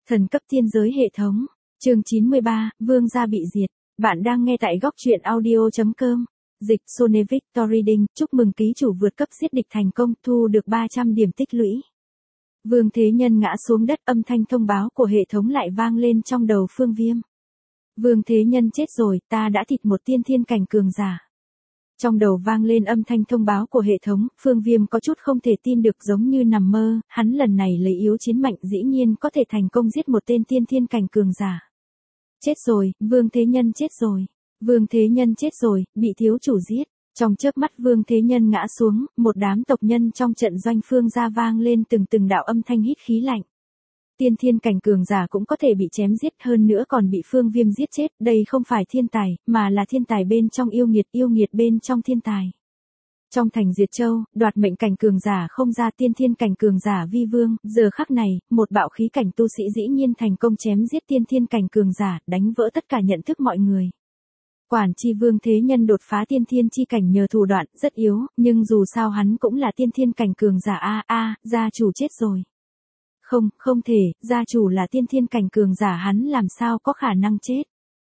Thần cấp tiên giới hệ thống. Chương 93, Vương gia bị diệt. Bạn đang nghe tại góc truyện audio.com. Dịch Sone Victor Reading. Chúc mừng ký chủ vượt cấp giết địch thành công, thu được 300 điểm tích lũy. Vương Thế Nhân ngã xuống đất, âm thanh thông báo của hệ thống lại vang lên trong đầu Phương Viêm. Vương Thế Nhân chết rồi, ta đã thịt một tiên thiên cảnh cường giả. Trong đầu vang lên âm thanh thông báo của hệ thống, Phương Viêm có chút không thể tin được, giống như nằm mơ, hắn lần này lấy yếu chiến mạnh dĩ nhiên có thể thành công giết một tên tiên thiên cảnh cường giả. Chết rồi, Vương Thế Nhân chết rồi. Vương Thế Nhân chết rồi, bị thiếu chủ giết. Trong chớp mắt Vương Thế Nhân ngã xuống, một đám tộc nhân trong trận doanh Phương gia vang lên từng đạo âm thanh hít khí lạnh. Tiên thiên cảnh cường giả cũng có thể bị chém giết, hơn nữa còn bị Phương Viêm giết chết, đây không phải thiên tài, mà là thiên tài bên trong yêu nghiệt bên trong thiên tài. Trong thành Diệt Châu, đoạt mệnh cảnh cường giả không ra, tiên thiên cảnh cường giả vi vương, giờ khắc này, một bạo khí cảnh tu sĩ dĩ nhiên thành công chém giết tiên thiên cảnh cường giả, đánh vỡ tất cả nhận thức mọi người. Quản chi Vương Thế Nhân đột phá tiên thiên chi cảnh nhờ thủ đoạn rất yếu, nhưng dù sao hắn cũng là tiên thiên cảnh cường giả. Gia chủ chết rồi. Không thể, gia chủ là tiên thiên cảnh cường giả, hắn làm sao có khả năng chết.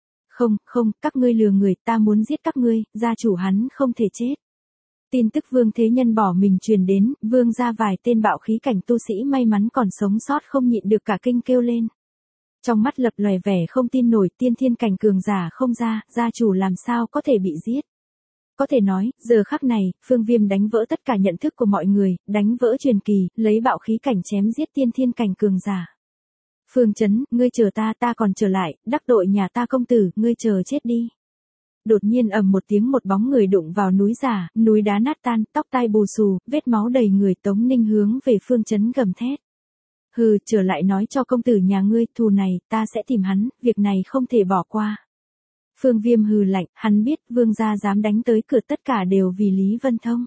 Không, các ngươi lừa người, ta muốn giết các ngươi, gia chủ hắn không thể chết. Tin tức Vương Thế Nhân bỏ mình truyền đến, vương gia vài tên bạo khí cảnh tu sĩ may mắn còn sống sót không nhịn được cả kinh kêu lên. Trong mắt lập lòe vẻ không tin nổi, tiên thiên cảnh cường giả không ra, gia chủ làm sao có thể bị giết. Có thể nói, giờ khắc này, Phương Viêm đánh vỡ tất cả nhận thức của mọi người, đánh vỡ truyền kỳ, lấy bạo khí cảnh chém giết tiên thiên cảnh cường giả. Phương Chấn, ngươi chờ ta còn trở lại, đắc tội nhà ta công tử, ngươi chờ chết đi. Đột nhiên ầm một tiếng, một bóng người đụng vào núi giả, núi đá nát tan, tóc tai bù xù, vết máu đầy người. Tống Ninh hướng về Phương Chấn gầm thét. Hừ, trở lại nói cho công tử nhà ngươi, thù này, ta sẽ tìm hắn, việc này không thể bỏ qua. Phương Viêm hừ lạnh, hắn biết vương gia dám đánh tới cửa tất cả đều vì Lý Vân Thông.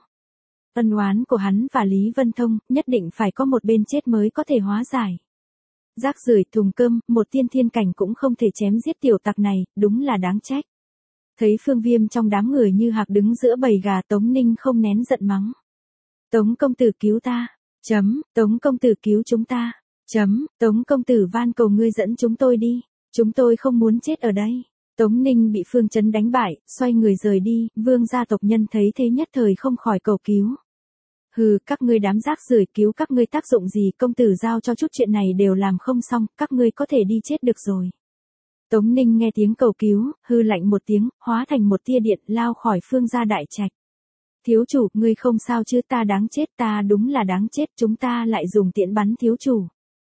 Ân oán của hắn và Lý Vân Thông, nhất định phải có một bên chết mới có thể hóa giải. Rác rưởi thùng cơm, một tiên thiên cảnh cũng không thể chém giết tiểu tặc này, đúng là đáng trách. Thấy Phương Viêm trong đám người như hạc đứng giữa bầy gà, Tống Ninh không nén giận mắng. Tống công tử cứu ta. Tống công tử cứu chúng ta. Tống công tử van cầu ngươi dẫn chúng tôi đi. Chúng tôi không muốn chết ở đây. Tống Ninh bị Phương Chấn đánh bại, xoay người rời đi, vương gia tộc nhân thấy thế nhất thời không khỏi cầu cứu. Hừ, các ngươi đám rác rưởi, cứu các ngươi tác dụng gì, công tử giao cho chút chuyện này đều làm không xong, các ngươi có thể đi chết được rồi. Tống Ninh nghe tiếng cầu cứu, hư lạnh một tiếng, hóa thành một tia điện lao khỏi Phương gia đại trạch. Thiếu chủ, ngươi không sao chứ, ta đáng chết, ta đúng là đáng chết, chúng ta lại dùng tiễn bắn thiếu chủ.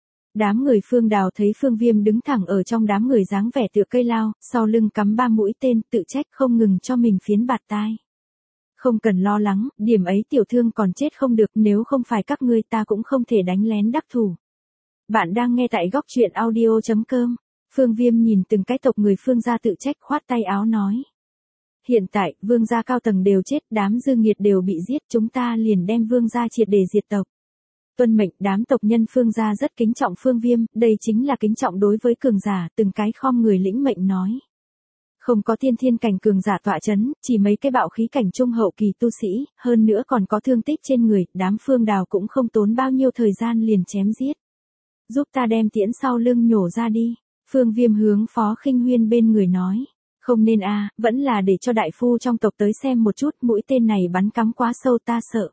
Đám người Phương Đào thấy Phương Viêm đứng thẳng ở trong đám người dáng vẻ tựa cây lao, sau lưng cắm 3 mũi tên, tự trách không ngừng cho mình phiến bạt tai. Không cần lo lắng, điểm ấy tiểu thương còn chết không được, nếu không phải các ngươi ta cũng không thể đánh lén đắc thủ. Bạn đang nghe tại góc truyện audio.com. Phương Viêm nhìn từng cái tộc người Phương gia tự trách, khoát tay áo nói. Hiện tại, vương gia cao tầng đều chết, đám dư nghiệt đều bị giết, chúng ta liền đem vương gia triệt để diệt tộc. Tuân mệnh, đám tộc nhân Phương gia rất kính trọng Phương Viêm, đây chính là kính trọng đối với cường giả, từng cái khom người lĩnh mệnh nói. Không có tiên thiên cảnh cường giả tọa chấn, chỉ mấy cái bạo khí cảnh trung hậu kỳ tu sĩ, hơn nữa còn có thương tích trên người, đám Phương Đào cũng không tốn bao nhiêu thời gian liền chém giết. Giúp ta đem tiễn sau lưng nhổ ra đi. Phương Viêm hướng Phó Khinh Huyên bên người nói. Không nên vẫn là để cho đại phu trong tộc tới xem một chút, mũi tên này bắn cắm quá sâu ta sợ.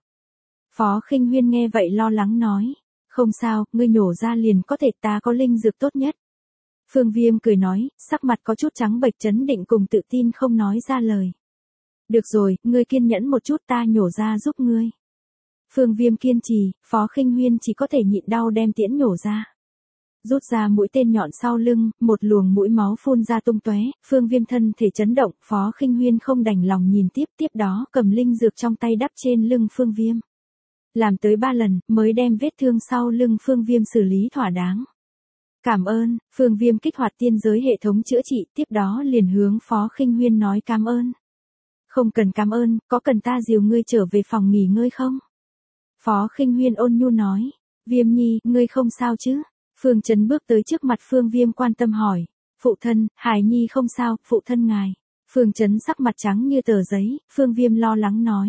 Phó Khinh Huyên nghe vậy lo lắng nói. Không sao, ngươi nhổ ra liền có thể, ta có linh dược tốt nhất. Phương Viêm cười nói, sắc mặt có chút trắng bệch, trấn định cùng tự tin không nói ra lời. Được rồi, ngươi kiên nhẫn một chút, ta nhổ ra giúp ngươi. Phương Viêm kiên trì, Phó Khinh Huyên chỉ có thể nhịn đau đem tiễn nhổ ra. Rút ra mũi tên nhọn sau lưng, một luồng mũi máu phun ra tung tóe, Phương Viêm thân thể chấn động, Phó Khinh Huyên không đành lòng nhìn tiếp đó cầm linh dược trong tay đắp trên lưng Phương Viêm. Làm tới 3 lần, mới đem vết thương sau lưng Phương Viêm xử lý thỏa đáng. Cảm ơn, Phương Viêm kích hoạt tiên giới hệ thống chữa trị, tiếp đó liền hướng Phó Khinh Huyên nói cảm ơn. Không cần cảm ơn, có cần ta dìu ngươi trở về phòng nghỉ ngơi không? Phó Khinh Huyên ôn nhu nói, Viêm nhi, ngươi không sao chứ? Phương Chấn bước tới trước mặt Phương Viêm quan tâm hỏi, phụ thân, Hải nhi không sao, phụ thân ngài. Phương Chấn sắc mặt trắng như tờ giấy, Phương Viêm lo lắng nói.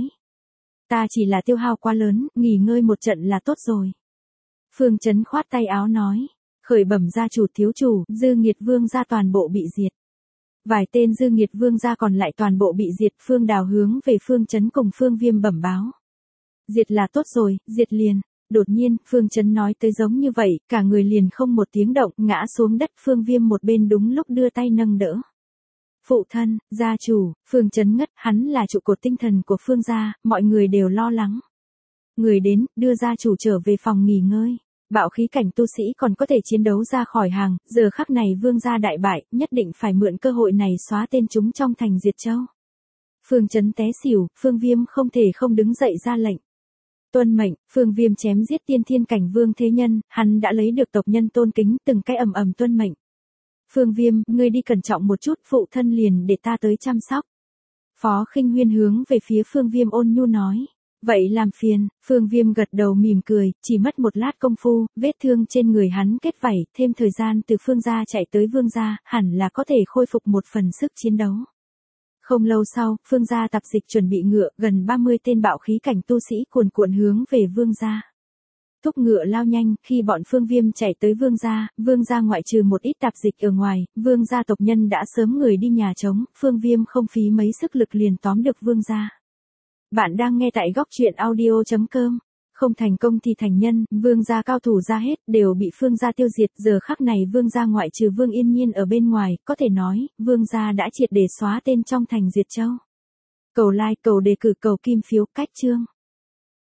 Ta chỉ là tiêu hao quá lớn, nghỉ ngơi một trận là tốt rồi. Phương Chấn khoát tay áo nói, Khởi bẩm gia chủ thiếu chủ, dư nghiệt vương gia toàn bộ bị diệt. Vài tên dư nghiệt vương gia còn lại toàn bộ bị diệt. Phương Đào hướng về Phương Chấn cùng Phương Viêm bẩm báo. Diệt là tốt rồi, diệt liền. Đột nhiên, Phương Chấn nói tới giống như vậy, cả người liền không một tiếng động, ngã xuống đất. Phương Viêm một bên đúng lúc đưa tay nâng đỡ. Phụ thân, gia chủ, Phương Chấn ngất, hắn là trụ cột tinh thần của Phương gia, mọi người đều lo lắng. Người đến, đưa gia chủ trở về phòng nghỉ ngơi. Bạo khí cảnh tu sĩ còn có thể chiến đấu ra khỏi hàng, giờ khắc này vương gia đại bại, nhất định phải mượn cơ hội này xóa tên chúng trong thành Diệt Châu. Phương Chấn té xỉu, Phương Viêm không thể không đứng dậy ra lệnh. Tuân mệnh, Phương Viêm chém giết tiên thiên cảnh vương thế nhân, hắn đã lấy được tộc nhân tôn kính, từng cái ầm ầm tuân mệnh. Phương Viêm, ngươi đi cẩn trọng một chút, phụ thân liền để ta tới chăm sóc. Phó Khinh Huyên hướng về phía Phương Viêm ôn nhu nói. Vậy làm phiền, Phương Viêm gật đầu mỉm cười, chỉ mất một lát công phu, vết thương trên người hắn kết vảy, thêm thời gian từ Phương gia chạy tới Vương gia, hẳn là có thể khôi phục một phần sức chiến đấu. Không lâu sau, Phương gia tạp dịch chuẩn bị ngựa, gần 30 tên bạo khí cảnh tu sĩ cuồn cuộn hướng về Vương gia. Thúc ngựa lao nhanh, khi bọn Phương Viêm chạy tới Vương gia ngoại trừ một ít tạp dịch ở ngoài, Vương gia tộc nhân đã sớm người đi nhà trống, Phương Viêm không phí mấy sức lực liền tóm được Vương gia. Bạn đang nghe tại góc truyện audio.com. Không thành công thì thành nhân, Vương gia cao thủ ra hết, đều bị Phương gia tiêu diệt. Giờ khắc này Vương gia ngoại trừ Vương Yên Nhiên ở bên ngoài, có thể nói, Vương gia đã triệt để xóa tên trong thành Diệt Châu. Cầu like, cầu đề cử, cầu kim phiếu, cách chương.